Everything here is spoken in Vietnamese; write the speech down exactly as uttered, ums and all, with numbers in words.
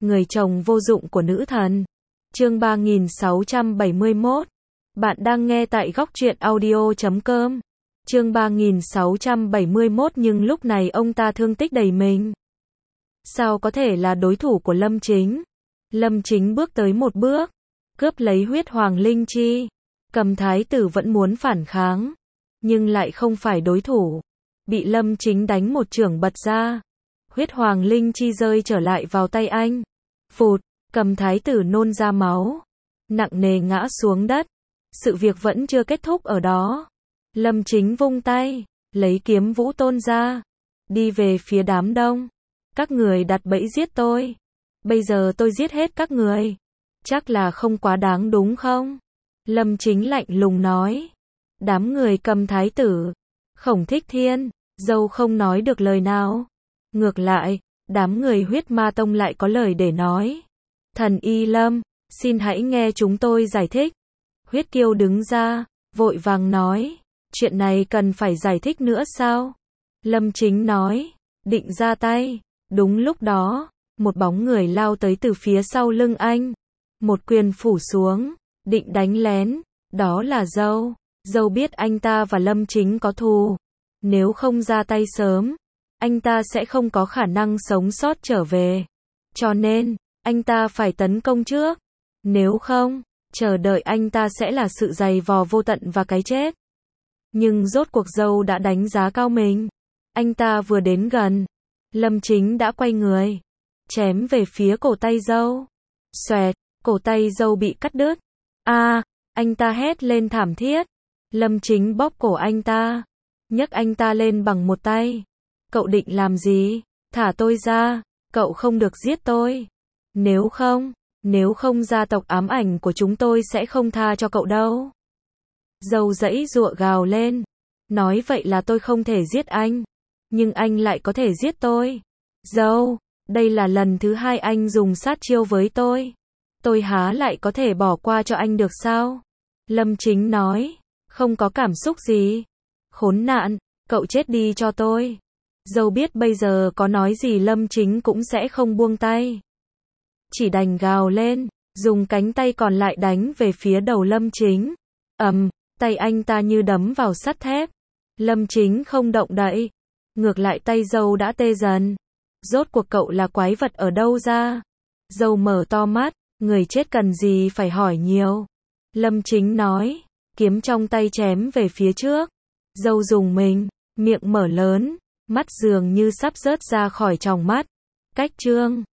người chồng vô dụng của nữ thần. Chương ba nghìn sáu trăm bảy mươi mốt. Bạn đang nghe tại góc truyện audio chấm com. Chương ba nghìn sáu trăm bảy mươi mốt nhưng lúc này ông ta thương tích đầy mình. Sao có thể là đối thủ của Lâm Chính? Lâm Chính bước tới một bước, cướp lấy huyết hoàng linh chi. Cầm thái tử vẫn muốn phản kháng, nhưng lại không phải đối thủ. Bị Lâm Chính đánh một chưởng bật ra. Huyết hoàng linh chi rơi trở lại vào tay anh. Phụt, Cầm thái tử nôn ra máu, nặng nề ngã xuống đất. Sự việc vẫn chưa kết thúc ở đó. Lâm Chính vung tay, lấy kiếm vũ tôn ra, đi về phía đám đông. Các người đặt bẫy giết tôi. Bây giờ tôi giết hết các người. Chắc là không quá đáng đúng không? Lâm Chính lạnh lùng nói. Đám người Cầm thái tử, Khổng Thích Thiên, dâu không nói được lời nào. Ngược lại, đám người huyết ma tông lại có lời để nói. Thần Y Lâm, xin hãy nghe chúng tôi giải thích. Huyết Kiêu đứng ra, vội vàng nói. Chuyện này cần phải giải thích nữa sao? Lâm Chính nói, định ra tay. Đúng lúc đó, một bóng người lao tới từ phía sau lưng anh. Một quyền phủ xuống, định đánh lén. Đó là dâu. Dâu biết anh ta và Lâm Chính có thù. Nếu không ra tay sớm, anh ta sẽ không có khả năng sống sót trở về. Cho nên, anh ta phải tấn công trước. Nếu không, chờ đợi anh ta sẽ là sự dày vò vô tận và cái chết. Nhưng rốt cuộc dâu đã đánh giá cao mình. Anh ta vừa đến gần, Lâm Chính đã quay người, chém về phía cổ tay dâu. Xoẹt, cổ tay dâu bị cắt đứt. A, anh ta hét lên thảm thiết. Lâm Chính bóp cổ anh ta, nhấc anh ta lên bằng một tay. Cậu định làm gì? Thả tôi ra, cậu không được giết tôi. Nếu không, nếu không gia tộc ám ảnh của chúng tôi sẽ không tha cho cậu đâu. Dâu giãy giụa gào lên, nói vậy là tôi không thể giết anh, nhưng anh lại có thể giết tôi. Dâu, đây là lần thứ hai anh dùng sát chiêu với tôi. Tôi há lại có thể bỏ qua cho anh được sao? Lâm Chính nói, không có cảm xúc gì. Khốn nạn, cậu chết đi cho tôi. Dâu biết bây giờ có nói gì Lâm Chính cũng sẽ không buông tay. Chỉ đành gào lên, dùng cánh tay còn lại đánh về phía đầu Lâm Chính. Ầm, tay anh ta như đấm vào sắt thép. Lâm Chính không động đậy. Ngược lại tay dâu đã tê dần. Rốt cuộc cậu là quái vật ở đâu ra? Dâu mở to mắt, người chết cần gì phải hỏi nhiều. Lâm Chính nói, kiếm trong tay chém về phía trước. Dâu dùng mình, miệng mở lớn, mắt dường như sắp rớt ra khỏi tròng mắt. Cách chương